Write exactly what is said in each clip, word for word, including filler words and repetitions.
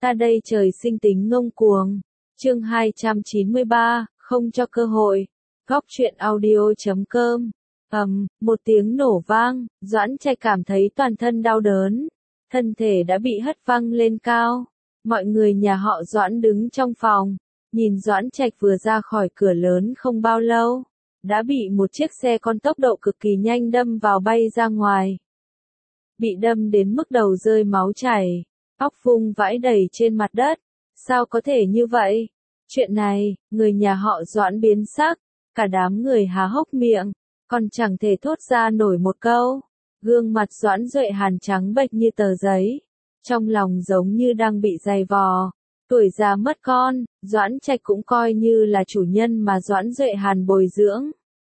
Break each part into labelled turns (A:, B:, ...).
A: Ta đây trời sinh tính ngông cuồng. Chương hai trăm chín mươi ba, không cho cơ hội. Góc truyện audio chấm com. Ầm, một tiếng nổ vang, Doãn Trạch cảm thấy toàn thân đau đớn, thân thể đã bị hất văng lên cao. Mọi người nhà họ Doãn đứng trong phòng, nhìn Doãn Trạch vừa ra khỏi cửa lớn không bao lâu, đã bị một chiếc xe con tốc độ cực kỳ nhanh đâm vào bay ra ngoài. Bị đâm đến mức đầu rơi máu chảy, óc vung vãi đầy trên mặt đất. Sao có thể như vậy? Chuyện này, người nhà họ Doãn biến sắc, cả đám người há hốc miệng, còn chẳng thể thốt ra nổi một câu. Gương mặt Doãn Duệ Hàn trắng bệch như tờ giấy, trong lòng giống như đang bị dày vò. Tuổi già mất con, Doãn Trạch cũng coi như là chủ nhân mà Doãn Duệ Hàn bồi dưỡng.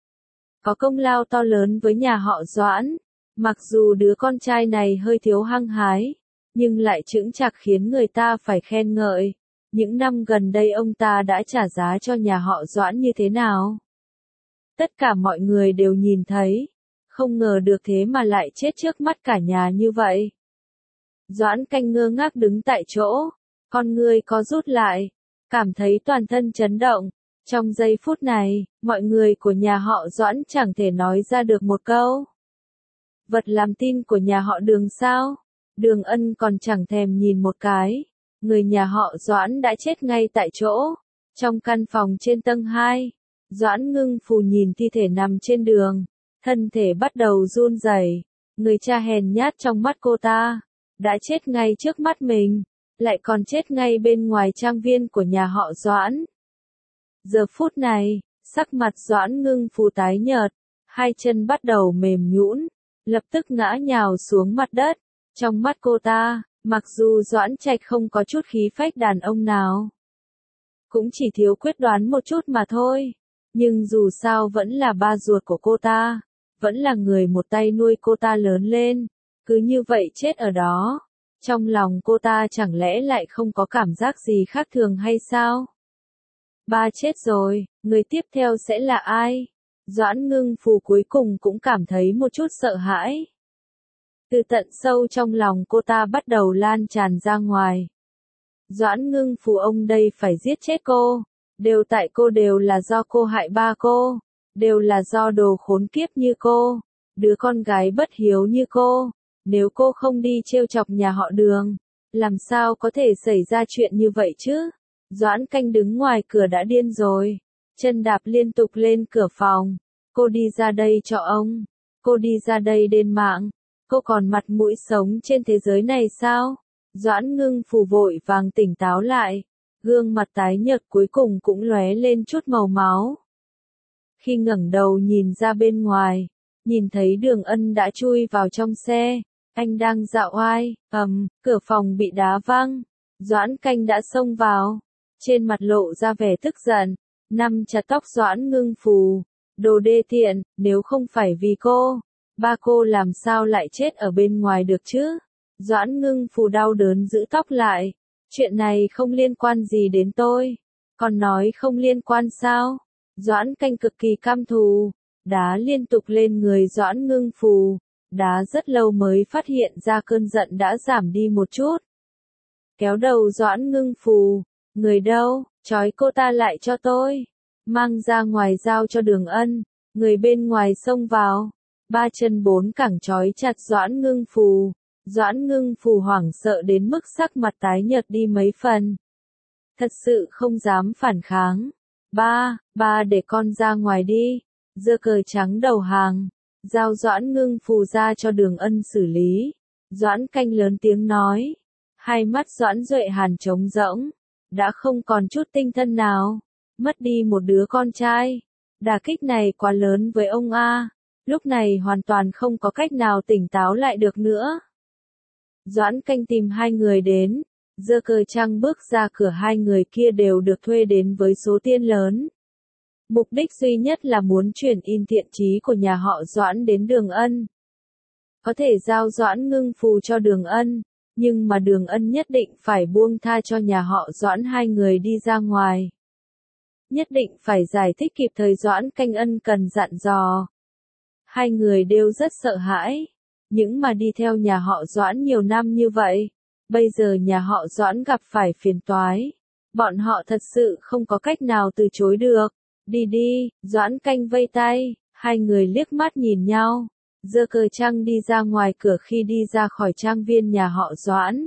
A: Có công lao to lớn với nhà họ Doãn, mặc dù đứa con trai này hơi thiếu hăng hái, nhưng lại chững chạc khiến người ta phải khen ngợi. Những năm gần đây ông ta đã trả giá cho nhà họ Doãn như thế nào? Tất cả mọi người đều nhìn thấy, không ngờ được thế mà lại chết trước mắt cả nhà như vậy. Doãn Canh ngơ ngác đứng tại chỗ, con ngươi có rút lại, cảm thấy toàn thân chấn động. Trong giây phút này, mọi người của nhà họ Doãn chẳng thể nói ra được một câu. Vật làm tin của nhà họ Đường sao? Đường Ân còn chẳng thèm nhìn một cái. Người nhà họ Doãn đã chết ngay tại chỗ. Trong căn phòng trên tầng hai, Doãn Ngưng Phù nhìn thi thể nằm trên đường, thân thể bắt đầu run rẩy. Người cha hèn nhát trong mắt cô ta, đã chết ngay trước mắt mình, lại còn chết ngay bên ngoài trang viên của nhà họ Doãn. Giờ phút này, sắc mặt Doãn Ngưng Phù tái nhợt, hai chân bắt đầu mềm nhũn, lập tức ngã nhào xuống mặt đất. Trong mắt cô ta, mặc dù Doãn Trạch không có chút khí phách đàn ông nào, cũng chỉ thiếu quyết đoán một chút mà thôi, nhưng dù sao vẫn là ba ruột của cô ta, vẫn là người một tay nuôi cô ta lớn lên, cứ như vậy chết ở đó. Trong lòng cô ta chẳng lẽ lại không có cảm giác gì khác thường hay sao? Ba chết rồi, người tiếp theo sẽ là ai? Doãn Ngưng Phù cuối cùng cũng cảm thấy một chút sợ hãi. Từ tận sâu trong lòng cô ta bắt đầu lan tràn ra ngoài. Doãn Ngưng Phù, ông đây phải giết chết cô. Đều tại cô, đều là do cô hại ba cô. Đều là do đồ khốn kiếp như cô. Đứa con gái bất hiếu như cô. Nếu cô không đi trêu chọc nhà họ Đường, làm sao có thể xảy ra chuyện như vậy chứ? Doãn Canh đứng ngoài cửa đã điên rồi. Chân đạp liên tục lên cửa phòng. Cô đi ra đây cho ông. Cô đi ra đây đền mạng. Cô còn mặt mũi sống trên thế giới này sao? Doãn Ngưng Phù vội vàng tỉnh táo lại. Gương mặt tái nhợt cuối cùng cũng lóe lên chút màu máu. Khi ngẩng đầu nhìn ra bên ngoài, nhìn thấy Đường Ân đã chui vào trong xe. Anh đang dạo oai, ầm, cửa phòng bị đá văng. Doãn Canh đã xông vào. Trên mặt lộ ra vẻ tức giận, nắm chặt tóc Doãn Ngưng Phù. Đồ đê tiện, nếu không phải vì cô, ba cô làm sao lại chết ở bên ngoài được chứ? Doãn Ngưng Phù đau đớn giữ tóc lại. Chuyện này không liên quan gì đến tôi. Còn nói không liên quan sao? Doãn Canh cực kỳ căm thù, đá liên tục lên người Doãn Ngưng Phù. Đá rất lâu mới phát hiện ra cơn giận đã giảm đi một chút. Kéo đầu Doãn Ngưng Phù. Người đâu? Trói cô ta lại cho tôi. Mang ra ngoài giao cho Đường Ân. Người bên ngoài xông vào. Ba chân bốn cẳng trói chặt Doãn Ngưng Phù. Doãn Ngưng Phù hoảng sợ đến mức sắc mặt tái nhợt đi mấy phần. Thật sự không dám phản kháng. Ba, ba để con ra ngoài đi. Giơ cờ trắng đầu hàng. Giao Doãn Ngưng Phù ra cho Đường Ân xử lý. Doãn Canh lớn tiếng nói. Hai mắt Doãn Duệ Hàn trống rỗng. Đã không còn chút tinh thần nào. Mất đi một đứa con trai. Đả kích này quá lớn với ông a. Lúc này hoàn toàn không có cách nào tỉnh táo lại được nữa. Doãn Canh tìm hai người đến. Giơ cờ trăng bước ra cửa, hai người kia đều được thuê đến với số tiền lớn. Mục đích duy nhất là muốn chuyển in thiện chí của nhà họ Doãn đến Đường Ân. Có thể giao Doãn Ngưng Phù cho Đường Ân, nhưng mà Đường Ân nhất định phải buông tha cho nhà họ Doãn hai người đi ra ngoài. Nhất định phải giải thích kịp thời, Doãn Canh ân cần dặn dò. Hai người đều rất sợ hãi, những mà đi theo nhà họ Doãn nhiều năm như vậy, Bây giờ nhà họ Doãn gặp phải phiền toái. Bọn họ thật sự không có cách nào từ chối được. Đi đi, Doãn Canh vây tay, hai người liếc mắt nhìn nhau, giơ cờ trăng đi ra ngoài cửa. Khi đi ra khỏi trang viên nhà họ Doãn,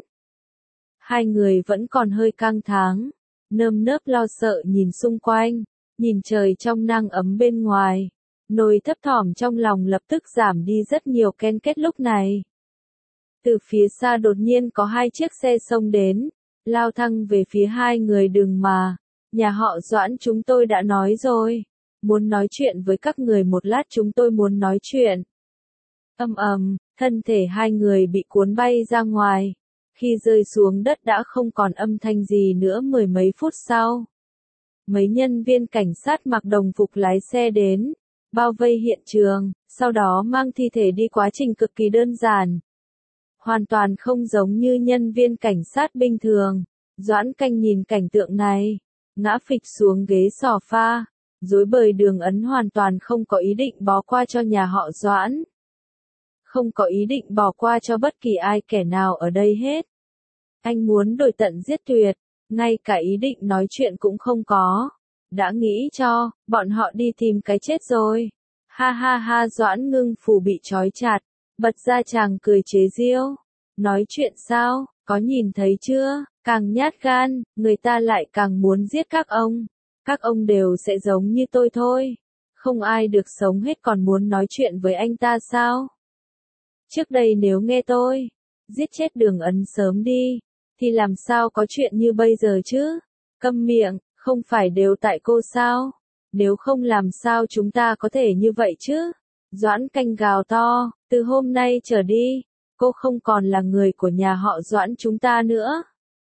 A: hai người vẫn còn hơi căng thẳng, nơm nớp lo sợ nhìn xung quanh, nhìn trời trong nắng ấm bên ngoài. Nỗi thấp thỏm trong lòng lập tức giảm đi rất nhiều. Ken kết lúc này, từ phía xa đột nhiên có hai chiếc xe xông đến, lao thẳng về phía hai người. Đừng mà, nhà họ Doãn chúng tôi đã nói rồi, muốn nói chuyện với các người một lát, chúng tôi muốn nói chuyện. Ầm ầm, thân thể hai người bị cuốn bay ra ngoài, khi rơi xuống đất đã không còn âm thanh gì nữa. Mười mấy phút sau, mấy nhân viên cảnh sát mặc đồng phục lái xe đến, bao vây hiện trường, sau đó mang thi thể đi. Quá trình cực kỳ đơn giản, hoàn toàn không giống như nhân viên cảnh sát bình thường. Doãn Canh nhìn cảnh tượng này, ngã phịch xuống ghế sofa, rối bời. Đường Ân hoàn toàn không có ý định bỏ qua cho nhà họ Doãn, không có ý định bỏ qua cho bất kỳ ai kẻ nào ở đây hết. Anh muốn đuổi tận giết tuyệt, ngay cả ý định nói chuyện cũng không có. Đã nghĩ cho, bọn họ đi tìm cái chết rồi. Ha ha ha, Doãn Ngưng Phù bị trói chặt, bật ra chàng cười chế giễu. Nói chuyện sao, có nhìn thấy chưa, càng nhát gan, người ta lại càng muốn giết các ông. Các ông đều sẽ giống như tôi thôi. Không ai được sống hết còn muốn nói chuyện với anh ta sao? Trước đây nếu nghe tôi giết chết Đường Ân sớm đi, thì làm sao có chuyện như bây giờ chứ? Câm miệng, không phải đều tại cô sao? Nếu không làm sao chúng ta có thể như vậy chứ? Doãn Canh gào to, từ hôm nay trở đi, cô không còn là người của nhà họ Doãn chúng ta nữa.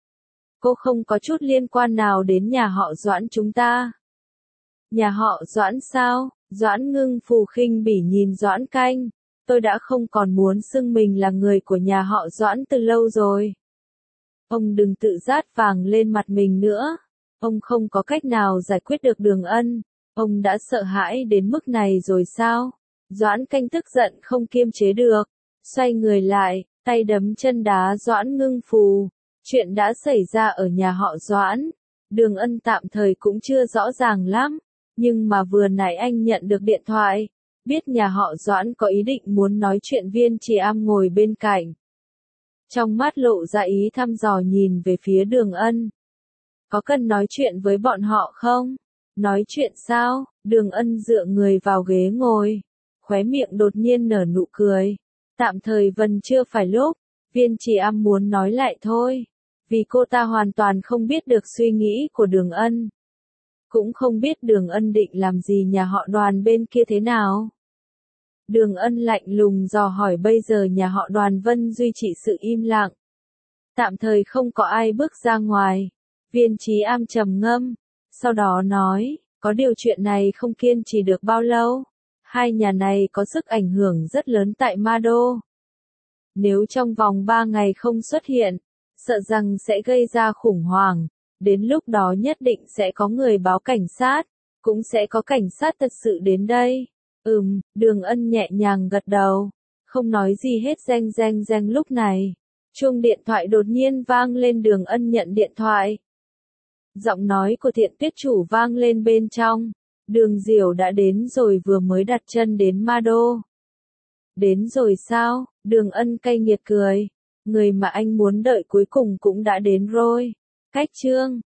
A: Cô không có chút liên quan nào đến nhà họ Doãn chúng ta. Nhà họ Doãn sao? Doãn Ngưng Phù khinh bỉ nhìn Doãn Canh. Tôi đã không còn muốn xưng mình là người của nhà họ Doãn từ lâu rồi. Ông đừng tự rát vàng lên mặt mình nữa. Ông không có cách nào giải quyết được Đường Ân. Ông đã sợ hãi đến mức này rồi sao? Doãn Canh tức giận không kiềm chế được, xoay người lại, tay đấm chân đá Doãn Ngưng Phù. Chuyện đã xảy ra ở nhà họ Doãn, Đường Ân tạm thời cũng chưa rõ ràng lắm, nhưng mà vừa nãy anh nhận được điện thoại, biết nhà họ Doãn có ý định muốn nói chuyện. Viên Trì Am ngồi bên cạnh, trong mắt lộ ra ý thăm dò nhìn về phía Đường Ân. Có cần nói chuyện với bọn họ không? Nói chuyện sao? Đường Ân dựa người vào ghế ngồi, khóe miệng đột nhiên nở nụ cười. Tạm thời vẫn chưa phải lúc. Viên Trì Am muốn nói lại thôi, vì cô ta hoàn toàn không biết được suy nghĩ của Đường Ân, cũng không biết Đường Ân định làm gì nhà họ Đoàn bên kia thế nào. Đường Ân lạnh lùng dò hỏi. Bây giờ nhà họ Đoàn Vân duy trì sự im lặng, tạm thời không có ai bước ra ngoài. Viên Trì Am trầm ngâm, sau đó nói, có điều chuyện này không kiên trì được bao lâu. Hai nhà này có sức ảnh hưởng rất lớn tại Ma Đô. Nếu trong vòng ba ngày không xuất hiện, sợ rằng sẽ gây ra khủng hoảng. Đến lúc đó nhất định sẽ có người báo cảnh sát, cũng sẽ có cảnh sát thật sự đến đây. Ừm, Đường Ân nhẹ nhàng gật đầu, không nói gì hết. Reng reng reng. Lúc này, chuông điện thoại đột nhiên vang lên. Đường Ân nhận điện thoại. Giọng nói của Thiện Tuyết chủ vang lên bên trong. Đường Diểu đã đến rồi, vừa mới đặt chân đến Ma Đô. Đến rồi sao? Đường Ân cay nghiệt cười. Người mà anh muốn đợi cuối cùng cũng đã đến rồi. Cách chương